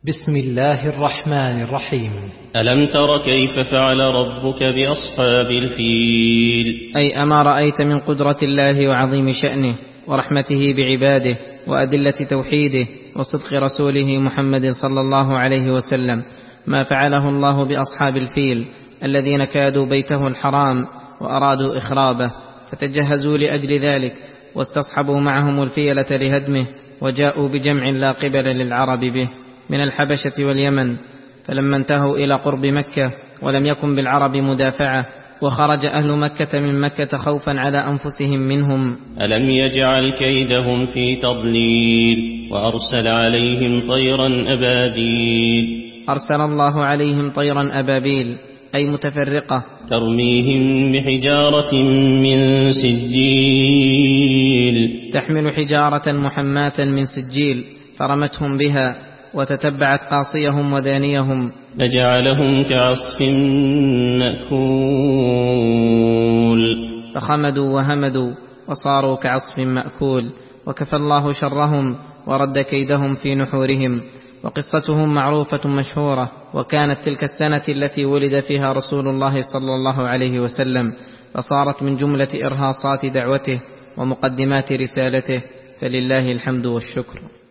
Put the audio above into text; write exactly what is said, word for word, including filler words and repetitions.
بسم الله الرحمن الرحيم. ألم تر كيف فعل ربك بأصحاب الفيل؟ أي أما رأيت من قدرة الله وعظيم شأنه ورحمته بعباده وأدلة توحيده وصدق رسوله محمد صلى الله عليه وسلم ما فعله الله بأصحاب الفيل الذين كادوا بيته الحرام وأرادوا إخرابه، فتجهزوا لأجل ذلك واستصحبوا معهم الفيلة لهدمه، وجاءوا بجمع لا قبل للعرب به من الحبشة واليمن، فلما انتهوا إلى قرب مكة ولم يكن بالعرب مدافعة، وخرج أهل مكة من مكة خوفا على أنفسهم منهم. ألم يجعل كيدهم في تضليل وأرسل عليهم طيرا أبابيل؟ أرسل الله عليهم طيرا أبابيل أي متفرقة ترميهم بحجارة من سجيل تحمل حجارة محماة من سجيل، فرمتهم بها وتتبعت قاصيهم ودانيهم، فجعلهم كعصف مأكول، فخمدوا وهمدوا وصاروا كعصف مأكول، وكفى الله شرهم ورد كيدهم في نحورهم. وقصتهم معروفة مشهورة، وكانت تلك السنة التي ولد فيها رسول الله صلى الله عليه وسلم، فصارت من جملة إرهاصات دعوته ومقدمات رسالته، فلله الحمد والشكر.